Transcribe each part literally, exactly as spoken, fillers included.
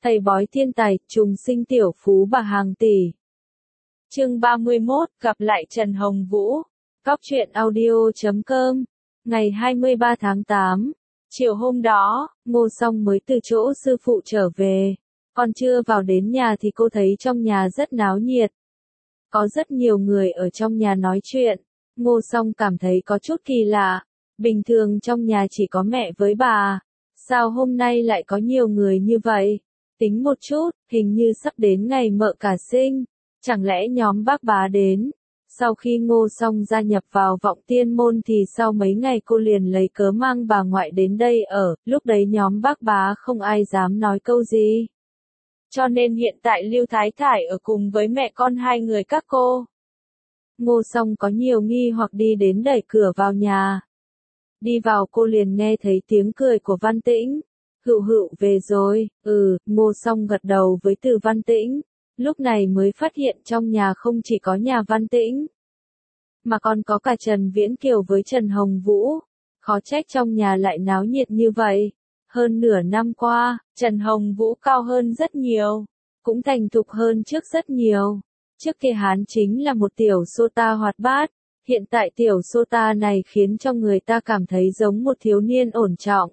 Thầy bói thiên tài, trùng sinh tiểu phú bà hàng tỷ. Chương ba mươi mốt, gặp lại Trần Hồng Vũ. Cóc truyện audio chấm com. Ngày hai mươi ba tháng tám. Chiều hôm đó, Ngô Song mới từ chỗ sư phụ trở về. Còn chưa vào đến nhà thì cô thấy trong nhà rất náo nhiệt. Có rất nhiều người ở trong nhà nói chuyện. Ngô Song cảm thấy có chút kỳ lạ. Bình thường trong nhà chỉ có mẹ với bà. Sao hôm nay lại có nhiều người như vậy? Tính một chút, hình như sắp đến ngày mợ cả sinh. Chẳng lẽ nhóm bác bá đến? Sau khi Ngô Song gia nhập vào Vọng Tiên Môn thì sau mấy ngày cô liền lấy cớ mang bà ngoại đến đây ở, lúc đấy nhóm bác bá không ai dám nói câu gì. Cho nên hiện tại Lưu Thái Thải ở cùng với mẹ con hai người các cô. Ngô Song có nhiều nghi hoặc đi đến đẩy cửa vào nhà. Đi vào cô liền nghe thấy tiếng cười của Văn Tĩnh. Hựu hựu về rồi, ừ, Ngô Song gật đầu với Từ Văn Tĩnh. Lúc này mới phát hiện trong nhà không chỉ có nhà Văn Tĩnh, mà còn có cả Trần Viễn Kiều với Trần Hồng Vũ. Khó trách trong nhà lại náo nhiệt như vậy. Hơn nửa năm qua, Trần Hồng Vũ cao hơn rất nhiều, cũng thành thục hơn trước rất nhiều. Trước kia hắn chính là một tiểu sota hoạt bát, hiện tại tiểu sota này khiến cho người ta cảm thấy giống một thiếu niên ổn trọng.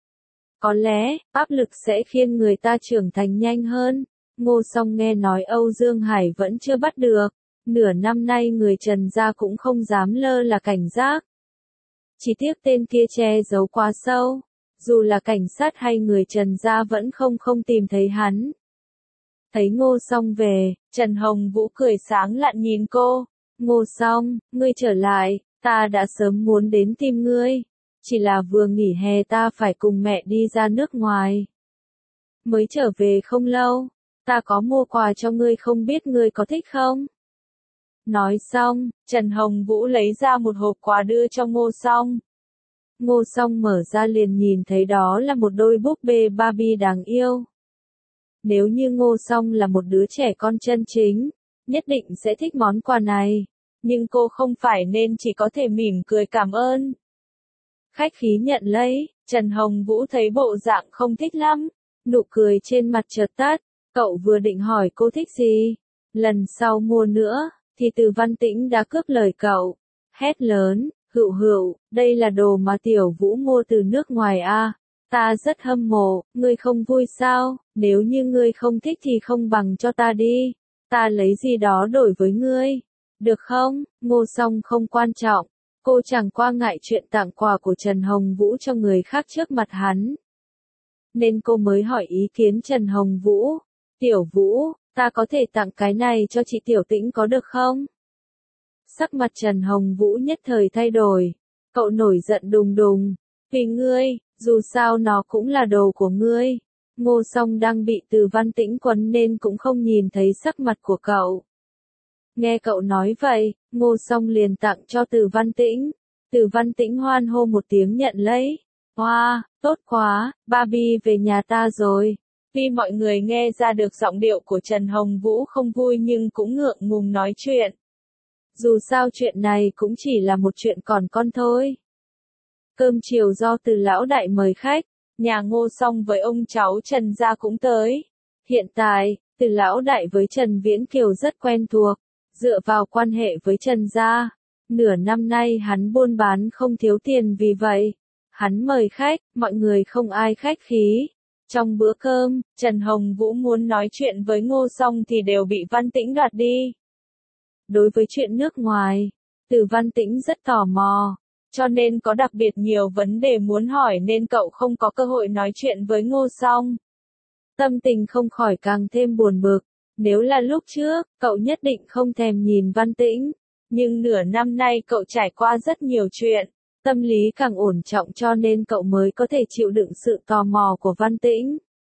Có lẽ, áp lực sẽ khiến người ta trưởng thành nhanh hơn. Ngô Song nghe nói Âu Dương Hải vẫn chưa bắt được. Nửa năm nay người Trần gia cũng không dám lơ là cảnh giác. Chỉ tiếc tên kia che giấu quá sâu. Dù là cảnh sát hay người Trần gia vẫn không không tìm thấy hắn. Thấy Ngô Song về, Trần Hồng Vũ cười sáng lạn nhìn cô. Ngô Song, ngươi trở lại, ta đã sớm muốn đến tìm ngươi. Chỉ là vừa nghỉ hè ta phải cùng mẹ đi ra nước ngoài. Mới trở về không lâu, ta có mua quà cho ngươi không biết ngươi có thích không? Nói xong, Trần Hồng Vũ lấy ra một hộp quà đưa cho Ngô Song. Ngô Song mở ra liền nhìn thấy đó là một đôi búp bê Barbie đáng yêu. Nếu như Ngô Song là một đứa trẻ con chân chính, nhất định sẽ thích món quà này. Nhưng cô không phải nên chỉ có thể mỉm cười cảm ơn. Khách khí nhận lấy, Trần Hồng Vũ thấy bộ dạng không thích lắm. Nụ cười trên mặt chợt tắt, cậu vừa định hỏi cô thích gì. Lần sau mua nữa, thì Từ Văn Tĩnh đã cướp lời cậu. Hét lớn, hựu hựu, đây là đồ mà Tiểu Vũ mua từ nước ngoài à. Ta rất hâm mộ, ngươi không vui sao? Nếu như ngươi không thích thì không bằng cho ta đi. Ta lấy gì đó đổi với ngươi. Được không? Ngô Song không quan trọng. Cô chẳng qua ngại chuyện tặng quà của Trần Hồng Vũ cho người khác trước mặt hắn. Nên cô mới hỏi ý kiến Trần Hồng Vũ. Tiểu Vũ, ta có thể tặng cái này cho chị Tiểu Tĩnh có được không? Sắc mặt Trần Hồng Vũ nhất thời thay đổi. Cậu nổi giận đùng đùng. Vì ngươi, dù sao nó cũng là đồ của ngươi. Ngô Song đang bị Từ Văn Tĩnh quấn nên cũng không nhìn thấy sắc mặt của cậu. Nghe cậu nói vậy, Ngô Song liền tặng cho Từ Văn Tĩnh. Từ Văn Tĩnh hoan hô một tiếng nhận lấy. Wow, tốt quá, Barbie về nhà ta rồi. Vì mọi người nghe ra được giọng điệu của Trần Hồng Vũ không vui nhưng cũng ngượng ngùng nói chuyện. Dù sao chuyện này cũng chỉ là một chuyện còn con thôi. Cơm chiều do Từ lão đại mời khách, nhà Ngô Song với ông cháu Trần gia cũng tới. Hiện tại, Từ lão đại với Trần Viễn Kiều rất quen thuộc, dựa vào quan hệ với Trần gia. Nửa năm nay hắn buôn bán không thiếu tiền vì vậy. Hắn mời khách, mọi người không ai khách khí. Trong bữa cơm, Trần Hồng Vũ muốn nói chuyện với Ngô Song thì đều bị Văn Tĩnh đoạt đi. Đối với chuyện nước ngoài, Từ Văn Tĩnh rất tò mò, cho nên có đặc biệt nhiều vấn đề muốn hỏi nên cậu không có cơ hội nói chuyện với Ngô Song. Tâm tình không khỏi càng thêm buồn bực. Nếu là lúc trước, cậu nhất định không thèm nhìn Văn Tĩnh. Nhưng nửa năm nay cậu trải qua rất nhiều chuyện. Tâm lý càng ổn trọng cho nên cậu mới có thể chịu đựng sự tò mò của Văn Tĩnh.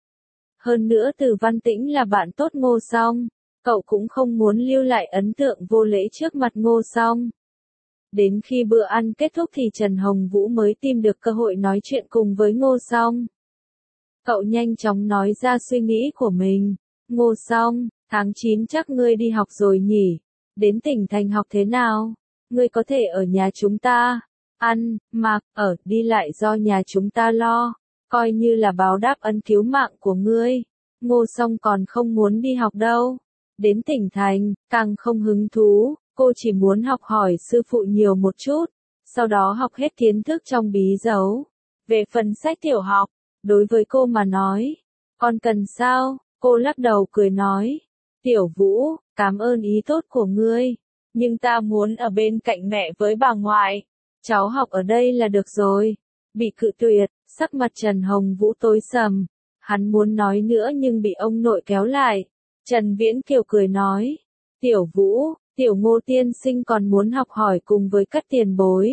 Hơn nữa Từ Văn Tĩnh là bạn tốt Ngô Song, cậu cũng không muốn lưu lại ấn tượng vô lễ trước mặt Ngô Song. Đến khi bữa ăn kết thúc thì Trần Hồng Vũ mới tìm được cơ hội nói chuyện cùng với Ngô Song. Cậu nhanh chóng nói ra suy nghĩ của mình. Ngô Song, tháng chín chắc ngươi đi học rồi nhỉ? Đến tỉnh thành học thế nào? Ngươi có thể ở nhà chúng ta. Ăn, mặc, ở, đi lại do nhà chúng ta lo, coi như là báo đáp ân cứu mạng của ngươi. Ngô Song còn không muốn đi học đâu. Đến tỉnh thành, càng không hứng thú, cô chỉ muốn học hỏi sư phụ nhiều một chút, sau đó học hết kiến thức trong bí dấu. Về phần sách tiểu học, đối với cô mà nói, con cần sao? Cô lắc đầu cười nói, Tiểu Vũ, cảm ơn ý tốt của ngươi, nhưng ta muốn ở bên cạnh mẹ với bà ngoại, cháu học ở đây là được rồi. Bị cự tuyệt, sắc mặt Trần Hồng Vũ tối sầm, hắn muốn nói nữa nhưng bị ông nội kéo lại. Trần Viễn Kiều cười nói, Tiểu Vũ, Tiểu Ngô tiên sinh còn muốn học hỏi cùng với các tiền bối.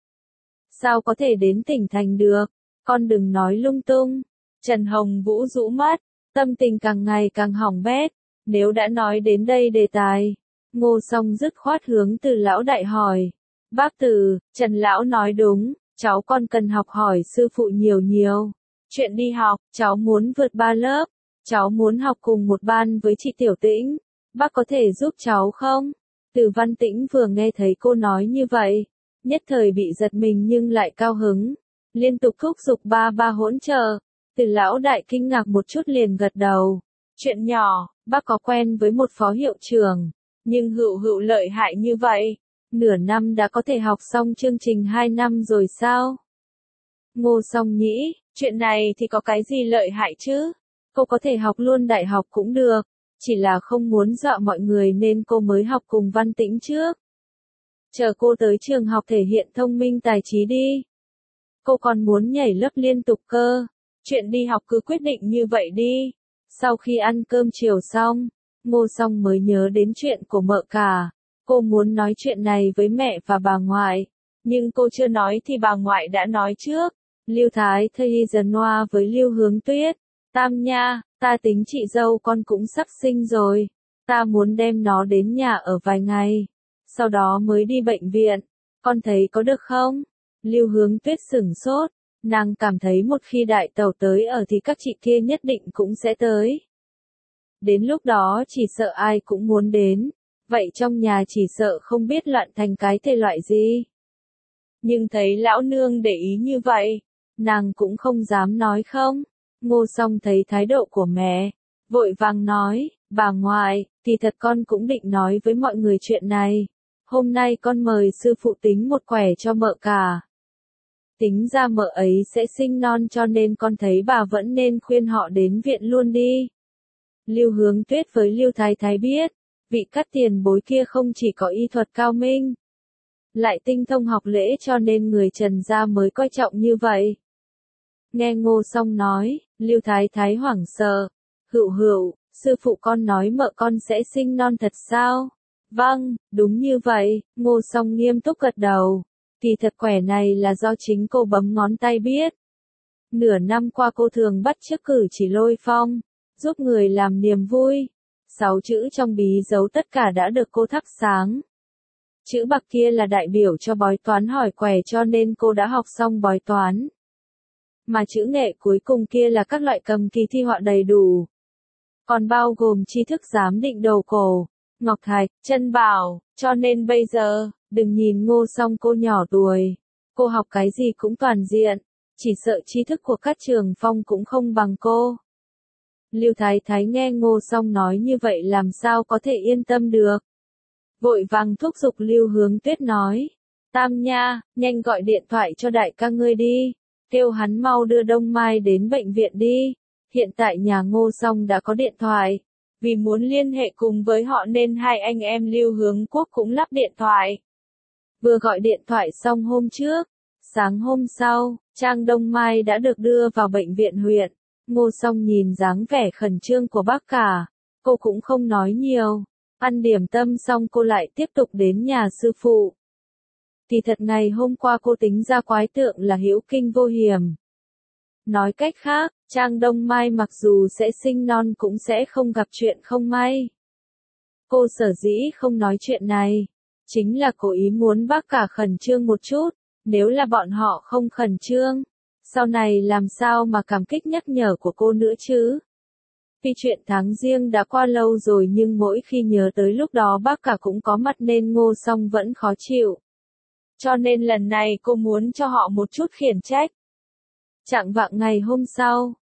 Sao có thể đến tỉnh thành được, con đừng nói lung tung. Trần Hồng Vũ rũ mắt, tâm tình càng ngày càng hỏng bét, nếu đã nói đến đây đề tài. Ngô Song dứt khoát hướng Từ lão đại hỏi, bác Từ, Trần lão nói đúng, cháu con cần học hỏi sư phụ nhiều nhiều. Chuyện đi học, cháu muốn vượt ba lớp, cháu muốn học cùng một ban với chị Tiểu Tĩnh, bác có thể giúp cháu không? Từ Văn Tĩnh vừa nghe thấy cô nói như vậy, nhất thời bị giật mình nhưng lại cao hứng, liên tục thúc giục ba ba hỗn trợ. Từ lão đại kinh ngạc một chút liền gật đầu. Chuyện nhỏ, bác có quen với một phó hiệu trưởng, nhưng Hữu Hữu lợi hại như vậy, nửa năm đã có thể học xong chương trình hai năm rồi sao? Ngô Song nghĩ, chuyện này thì có cái gì lợi hại chứ? Cô có thể học luôn đại học cũng được, chỉ là không muốn dọa mọi người nên cô mới học cùng Văn Tĩnh trước. Chờ cô tới trường học thể hiện thông minh tài trí đi. Cô còn muốn nhảy lớp liên tục cơ. Chuyện đi học cứ quyết định như vậy đi. Sau khi ăn cơm chiều xong, Ngô Song mới nhớ đến chuyện của mợ cả. Cô muốn nói chuyện này với mẹ và bà ngoại, nhưng cô chưa nói thì bà ngoại đã nói trước. Lưu Thái Thây dần hoa với Lưu Hướng Tuyết. Tam nha, ta tính chị dâu con cũng sắp sinh rồi. Ta muốn đem nó đến nhà ở vài ngày, sau đó mới đi bệnh viện. Con thấy có được không? Lưu Hướng Tuyết sửng sốt. Nàng cảm thấy một khi đại tẩu tới ở thì các chị kia nhất định cũng sẽ tới. Đến lúc đó chỉ sợ ai cũng muốn đến. Vậy trong nhà chỉ sợ không biết loạn thành cái thể loại gì. Nhưng thấy lão nương để ý như vậy, nàng cũng không dám nói không. Ngô Song thấy thái độ của mẹ, vội vàng nói, bà ngoại, thì thật con cũng định nói với mọi người chuyện này. Hôm nay con mời sư phụ tính một quẻ cho mợ cả. Tính ra mợ ấy sẽ sinh non cho nên con thấy bà vẫn nên khuyên họ đến viện luôn đi. Lưu Hướng Tuyết với Lưu Thái Thái biết, vị cắt tiền bối kia không chỉ có y thuật cao minh, lại tinh thông học lễ cho nên người Trần gia mới coi trọng như vậy. Nghe Ngô Song nói, Lưu Thái Thái hoảng sợ. Hữu Hữu, sư phụ con nói mợ con sẽ sinh non thật sao? Vâng, đúng như vậy. Ngô Song nghiêm túc gật đầu. Kỳ thật quẻ này là do chính cô bấm ngón tay biết. Nửa năm qua cô thường bắt chước cử chỉ lôi phong, giúp người làm niềm vui. Sáu chữ trong bí dấu tất cả đã được cô thắp sáng. Chữ bạc kia là đại biểu cho bói toán hỏi quẻ cho nên cô đã học xong bói toán. Mà chữ nghệ cuối cùng kia là các loại cầm kỳ thi họa đầy đủ. Còn bao gồm tri thức giám định đầu cổ, ngọc thạch, chân bảo, cho nên bây giờ, đừng nhìn Ngô Song cô nhỏ tuổi. Cô học cái gì cũng toàn diện, chỉ sợ tri thức của các trường phong cũng không bằng cô. Lưu Thái Thái nghe Ngô Song nói như vậy làm sao có thể yên tâm được. Vội vàng thúc giục Lưu Hướng Tuyết nói, Tam nha, nhanh gọi điện thoại cho đại ca ngươi đi. Kêu hắn mau đưa Đông Mai đến bệnh viện đi. Hiện tại nhà Ngô Song đã có điện thoại. Vì muốn liên hệ cùng với họ nên hai anh em Lưu Hướng Quốc cũng lắp điện thoại. Vừa gọi điện thoại xong hôm trước, sáng hôm sau, Trang Đông Mai đã được đưa vào bệnh viện huyện. Ngô Song nhìn dáng vẻ khẩn trương của bác cả, cô cũng không nói nhiều. Ăn điểm tâm xong cô lại tiếp tục đến nhà sư phụ. Thì thật ngày hôm qua cô tính ra quái tượng là hữu kinh vô hiểm. Nói cách khác, Trang Đông Mai mặc dù sẽ sinh non cũng sẽ không gặp chuyện không may. Cô sở dĩ không nói chuyện này, chính là cố ý muốn bác cả khẩn trương một chút, nếu là bọn họ không khẩn trương, sau này làm sao mà cảm kích nhắc nhở của cô nữa chứ. Vì chuyện tháng riêng đã qua lâu rồi nhưng mỗi khi nhớ tới lúc đó bác cả cũng có mặt nên Ngô Song vẫn khó chịu. Cho nên lần này cô muốn cho họ một chút khiển trách. Chạng vạng ngày hôm sau,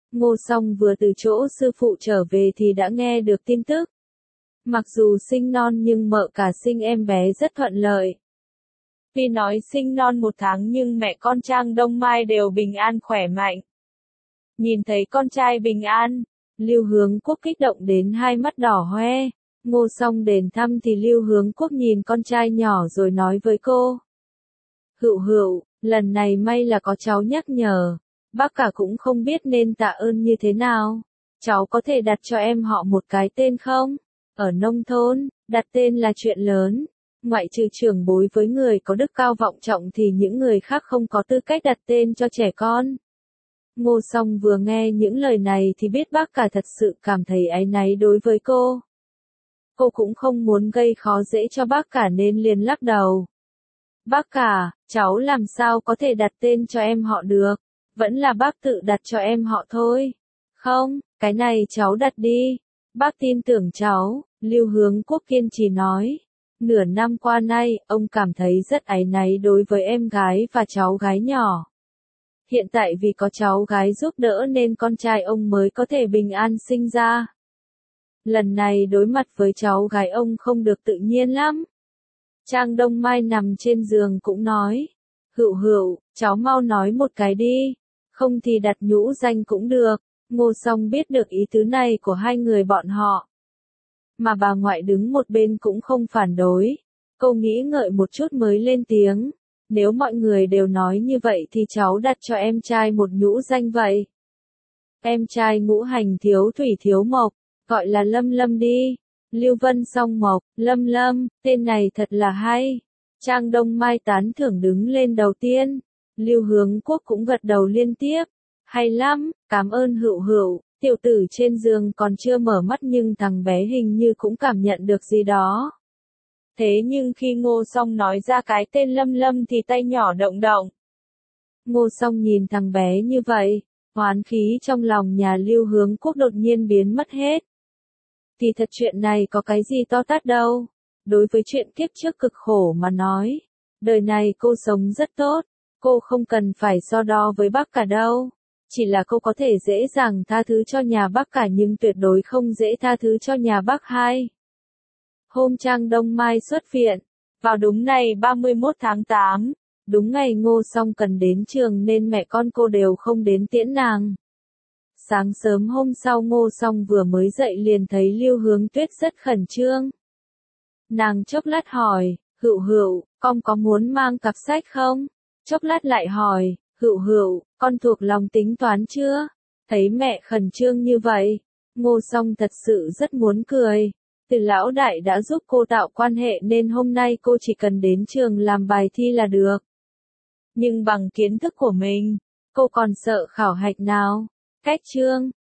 Ngô Song vừa từ chỗ sư phụ trở về thì đã nghe được tin tức. Mặc dù sinh non nhưng mợ cả sinh em bé rất thuận lợi. Tuy nói sinh non một tháng nhưng mẹ con Trang Đông Mai đều bình an khỏe mạnh. Nhìn thấy con trai bình an, Lưu Hướng Quốc kích động đến hai mắt đỏ hoe. Ngô Song đến thăm thì Lưu Hướng Quốc nhìn con trai nhỏ rồi nói với cô. Hựu hựu, lần này may là có cháu nhắc nhở. Bác cả cũng không biết nên tạ ơn như thế nào. Cháu có thể đặt cho em họ một cái tên không? Ở nông thôn, đặt tên là chuyện lớn. Ngoại trừ trưởng bối với người có đức cao vọng trọng thì những người khác không có tư cách đặt tên cho trẻ con. Ngô Song vừa nghe những lời này thì biết bác cả thật sự cảm thấy áy náy đối với cô. Cô cũng không muốn gây khó dễ cho bác cả nên liền lắc đầu. Bác cả, cháu làm sao có thể đặt tên cho em họ được, vẫn là bác tự đặt cho em họ thôi. Không, cái này cháu đặt đi. Bác tin tưởng cháu, Lưu Hướng Quốc kiên trì nói. Nửa năm qua nay, ông cảm thấy rất áy náy đối với em gái và cháu gái nhỏ. Hiện tại vì có cháu gái giúp đỡ nên con trai ông mới có thể bình an sinh ra. Lần này đối mặt với cháu gái ông không được tự nhiên lắm. Trang Đông Mai nằm trên giường cũng nói. Hựu hựu, cháu mau nói một cái đi. Không thì đặt nhũ danh cũng được. Ngô Song biết được ý tứ này của hai người bọn họ. Mà bà ngoại đứng một bên cũng không phản đối. Cô nghĩ ngợi một chút mới lên tiếng. Nếu mọi người đều nói như vậy thì cháu đặt cho em trai một nhũ danh vậy. Em trai ngũ hành thiếu thủy thiếu mộc, gọi là Lâm Lâm đi. Lưu Vân Song Mộc, Lâm Lâm, tên này thật là hay. Trang Đông Mai tán thưởng đứng lên đầu tiên. Lưu Hướng Quốc cũng gật đầu liên tiếp. Hay lắm, cảm ơn hựu hựu. Tiểu tử trên giường còn chưa mở mắt nhưng thằng bé hình như cũng cảm nhận được gì đó. Thế nhưng khi Ngô Song nói ra cái tên Lâm Lâm thì tay nhỏ động động. Ngô Song nhìn thằng bé như vậy, oán khí trong lòng nhà Lưu Hướng Quốc đột nhiên biến mất hết. Thì thật chuyện này có cái gì to tát đâu. Đối với chuyện kiếp trước cực khổ mà nói, đời này cô sống rất tốt, cô không cần phải so đo với bác cả đâu. Chỉ là cô có thể dễ dàng tha thứ cho nhà bác cả nhưng tuyệt đối không dễ tha thứ cho nhà bác hai. Hôm Trang Đông Mai xuất viện, vào đúng ngày ba mươi mốt tháng tám, đúng ngày Ngô Song cần đến trường nên mẹ con cô đều không đến tiễn nàng. Sáng sớm hôm sau Ngô Song vừa mới dậy liền thấy Lưu Hướng Tuyết rất khẩn trương. Nàng chốc lát hỏi, hựu hựu, con có muốn mang cặp sách không? Chốc lát lại hỏi, hựu hựu, con thuộc lòng tính toán chưa? Thấy mẹ khẩn trương như vậy, Ngô Song thật sự rất muốn cười. Từ lão đại đã giúp cô tạo quan hệ nên hôm nay cô chỉ cần đến trường làm bài thi là được. Nhưng bằng kiến thức của mình, cô còn sợ khảo hạch nào? Cách chương